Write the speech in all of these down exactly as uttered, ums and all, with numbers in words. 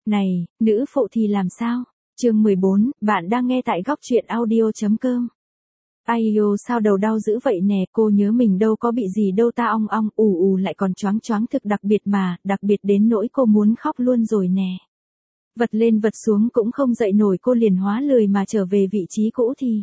Này, nữ phụ thì làm sao? Chương mười bốn, bạn đang nghe tại góc truyện audio.com. Ai yêu sao đầu đau dữ vậy nè, cô nhớ mình đâu có bị gì đâu ta ong ong, ù ù lại còn choáng choáng thực đặc biệt mà, đặc biệt đến nỗi cô muốn khóc luôn rồi nè. Vật lên vật xuống cũng không dậy nổi, cô liền hóa lười mà trở về vị trí cũ thì.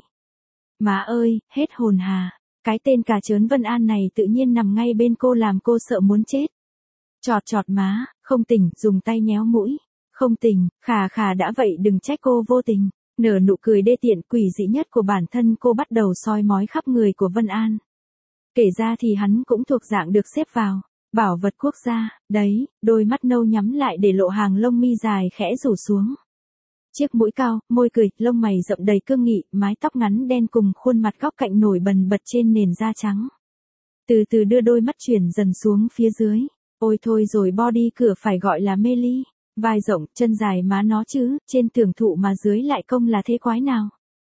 Má ơi, hết hồn hà, cái tên cà chớn Vân An này tự nhiên nằm ngay bên cô làm cô sợ muốn chết. Chọt chọt má, không tỉnh, dùng tay nhéo mũi. Không tỉnh, khà khà đã vậy đừng trách cô vô tình. Nở nụ cười đê tiện quỷ dị nhất của bản thân, cô bắt đầu soi mói khắp người của Vân An. Kể ra thì hắn cũng thuộc dạng được xếp vào bảo vật quốc gia, đấy, đôi mắt nâu nhắm lại để lộ hàng lông mi dài khẽ rủ xuống. Chiếc mũi cao, môi cười, lông mày rậm đầy cương nghị, mái tóc ngắn đen cùng khuôn mặt góc cạnh nổi bần bật trên nền da trắng. Từ từ đưa đôi mắt chuyển dần xuống phía dưới. Ôi thôi rồi, body cửa phải gọi là mê ly. Vai rộng, chân dài má nó chứ, trên tưởng thụ mà dưới lại công là thế quái nào.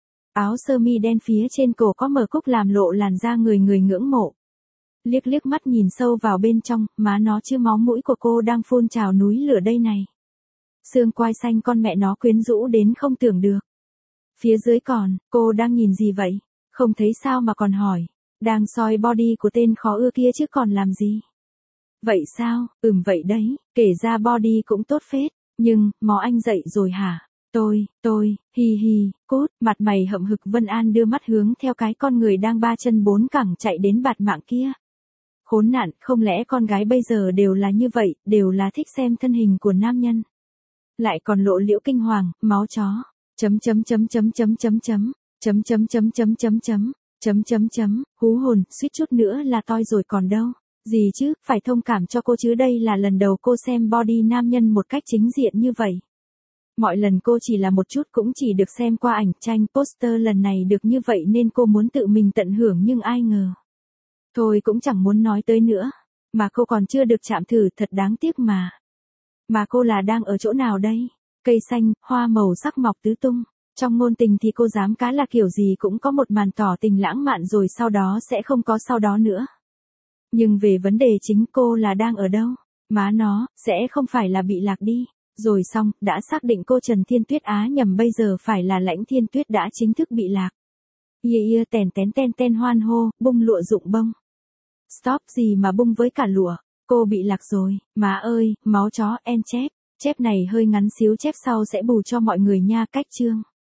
Áo sơ mi đen phía trên cổ có mở cúc làm lộ làn da người người ngưỡng mộ. Liếc liếc mắt nhìn sâu vào bên trong, má nó chứ máu mũi của cô đang phun trào núi lửa đây này. Xương quai xanh con mẹ nó quyến rũ đến không tưởng được. Phía dưới còn, cô đang nhìn gì vậy? Không thấy sao mà còn hỏi. Đang soi body của tên khó ưa kia chứ còn làm gì? Vậy sao, ừm vậy đấy, kể ra body cũng tốt phết, nhưng, mò anh dậy rồi hả? Tôi, tôi, hi hi, cút, mặt mày hậm hực. Vân An đưa mắt hướng theo cái con người đang ba chân bốn cẳng chạy đến bạt mạng kia. Khốn nạn, không lẽ con gái bây giờ đều là như vậy, đều là thích xem thân hình của nam nhân. Lại còn lộ liễu kinh hoàng, máu chó, chấm chấm chấm chấm chấm chấm chấm, chấm chấm chấm chấm chấm chấm, chấm chấm chấm, hú hồn, suýt chút nữa là toi rồi còn đâu. Gì chứ, phải thông cảm cho cô chứ, đây là lần đầu cô xem body nam nhân một cách chính diện như vậy. Mọi lần cô chỉ là một chút cũng chỉ được xem qua ảnh tranh poster, lần này được như vậy nên cô muốn tự mình tận hưởng nhưng ai ngờ. Thôi cũng chẳng muốn nói tới nữa. Mà cô còn chưa được chạm thử, thật đáng tiếc mà. Mà cô là đang ở chỗ nào đây? Cây xanh, hoa màu sắc mọc tứ tung. Trong ngôn tình thì cô dám cá là kiểu gì cũng có một màn tỏ tình lãng mạn rồi sau đó sẽ không có sau đó nữa. Nhưng về vấn đề chính, cô là đang ở đâu? Má nó, sẽ không phải là bị lạc đi. Rồi xong, đã xác định cô Trần Thiên Tuyết á nhầm bây giờ phải là Lãnh Thiên Tuyết đã chính thức bị lạc. Yeah yeah tèn tén ten ten hoan hô, bung lụa rụng bông. Stop gì mà bung với cả lụa, cô bị lạc rồi, má ơi, máu chó, en chép. Chép này hơi ngắn xíu, chép sau sẽ bù cho mọi người nha. Cách chương.